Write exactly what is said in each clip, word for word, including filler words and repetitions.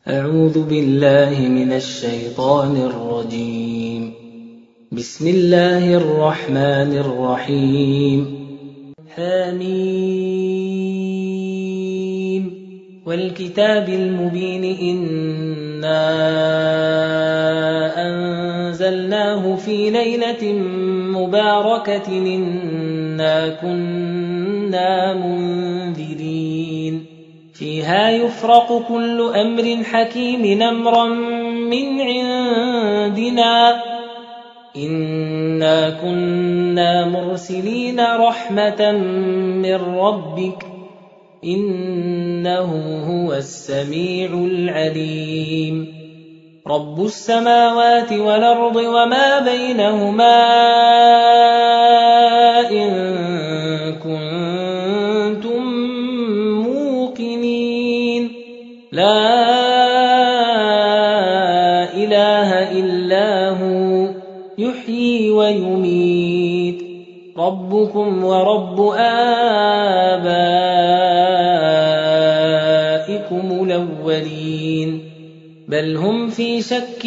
أعوذ بالله من الشيطان الرجيم. بسم الله الرحمن الرحيم. حميم والكتاب المبين إنا أنزلناه في ليلة مباركة إنا كنا منذرين فيها يفرق كل أمر حكيم أمرا من عندنا إنا كنا مرسلين رحمة من ربك إنه هو السميع العليم. رب السماوات والأرض وما بينهما إن كنتم موقنين لا إله إلا هو يحيي ويميت ربكم ورب آبائكم الأولين بل هم في شك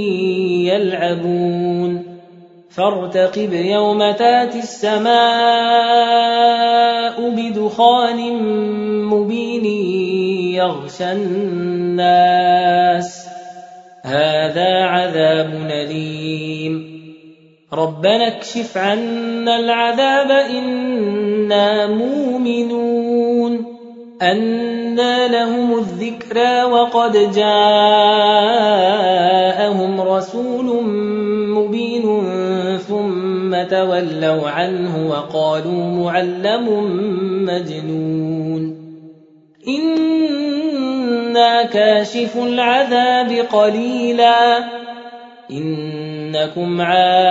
يلعبون فارتقب يوم تاتي السماء بدخان مبين يغشى الناس هذا عذاب أليم ربنا اكشف عنا العذاب إنا مؤمنون أنى لهم الذكرى وقد جاءهم رسول مبين ثم تولوا عنه وقالوا معلم مجنون إنا كاشف العذاب قليلا إنكم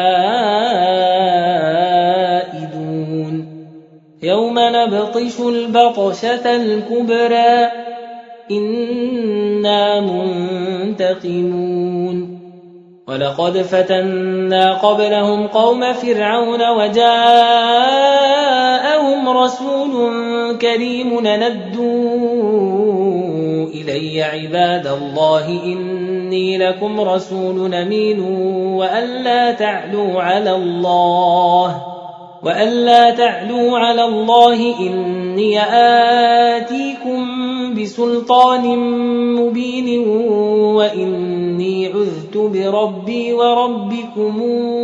عائدون يوم نبطش البطشة الكبرى إنا منتقمون ولقد فتنا قبلهم قوم فرعون وجاءهم رسول كريم ندوا إلي عباد الله إني لكم رسول أمين وأن لا تعلوا على الله وأن لا تعلوا على الله إني آتيكم بسلطان مبين وإني عذت بربي وربكم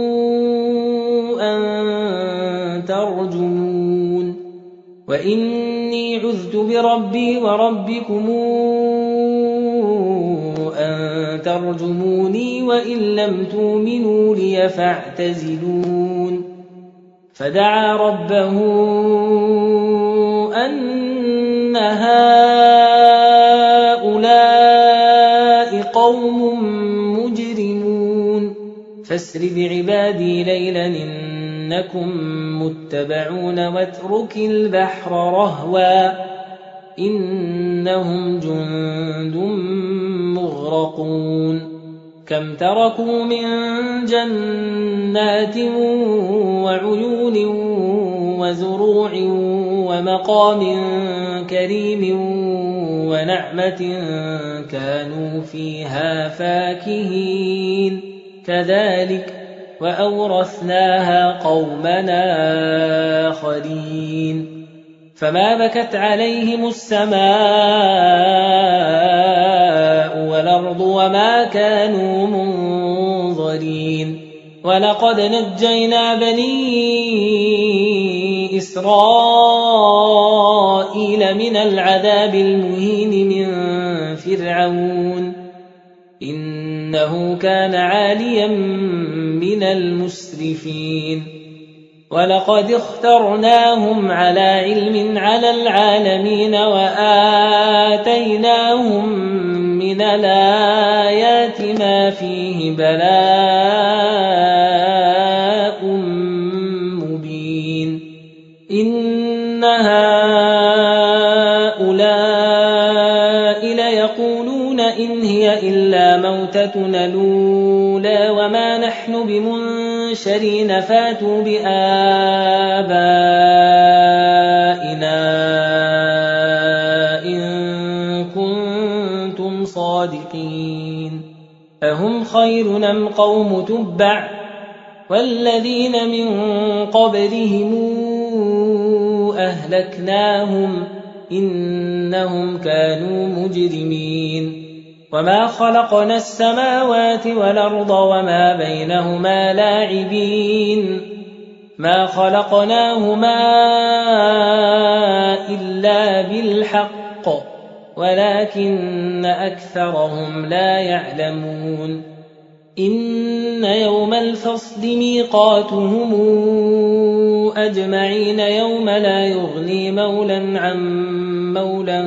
أن ترجمون وإني عذت بربي وربكم أن ترجموني وإن لم تؤمنوا لي فاعتزلون فدعا ربه أن هؤلاء قوم مجرمون فاسر بعبادي ليلا إنكم متبعون واترك البحر رهوا إنهم جند مغرقون كم تركوا من جنات وعيون وزروع ومقام كريم ونعمة كانوا فيها فاكهين كذلك وأورثناها قومنا آخرين فما بكت عليهم السماء والأرض وما كانوا منظرين ولقد نجينا بني إسرائيل من العذاب المهين من فرعون إنه كان عاليا من المسرفين ولقد اخترناهم على علم على العالمين وآتيناهم من الآيات ما فيه بلاء مبين إن هؤلاء ليقولون إن هي إلا موتتنا الأولى وما نحن بمنشرين فاتوا بآبائنا إن كنتم صادقين أهم خير أم قوم تبع والذين من قبلهم أهلكناهم إنهم كانوا مجرمين وما خلقنا السماوات والأرض وما بينهما لاعبين ما خلقناهما إلا بالحق ولكن أكثرهم لا يعلمون إن يوم الفصل ميقاتهم أجمعين يوم لا يغني مولا عن مولا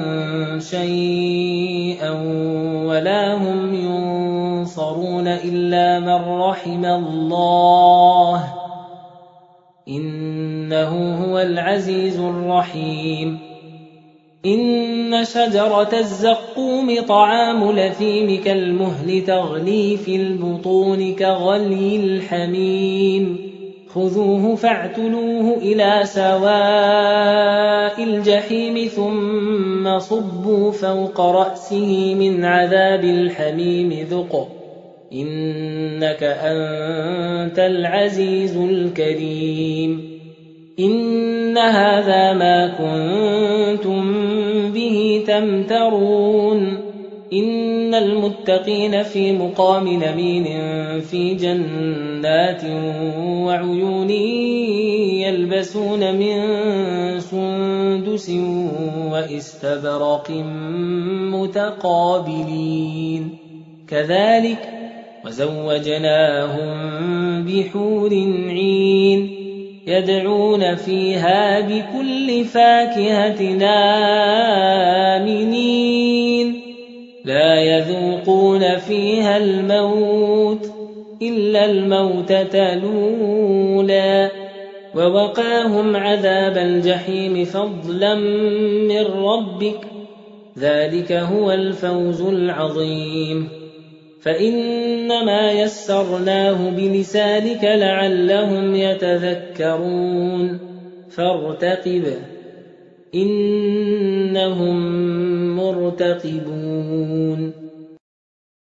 شيئا ولا هم ينصرون إلا من رحم الله إنه هو العزيز الرحيم إن شجرة الزقوم طعام الأثيم كالمهل تغلي في البطون كغلي الحميم خذوه فاعتلوه إلى سواء الجحيم ثم صبوا فوق رأسه من عذاب الحميم ذق إنك أنت العزيز الكريم إن هذا ما كنتم به تمترون إن المتقين في مقام نمين في جنات وعيون يلبسون من سندس واستبرق متقابلين كذلك وزوجناهم بحور عين يدعون فيها بكل فاكهة آمنين لا يذوقون فيها الموت إلا الموتة الأولى ووقاهم عذاب الجحيم فضلا من ربك ذلك هو الفوز العظيم فإنما يسرناه بلسانك لعلهم يتذكرون فارتقب إنهم مرتقبون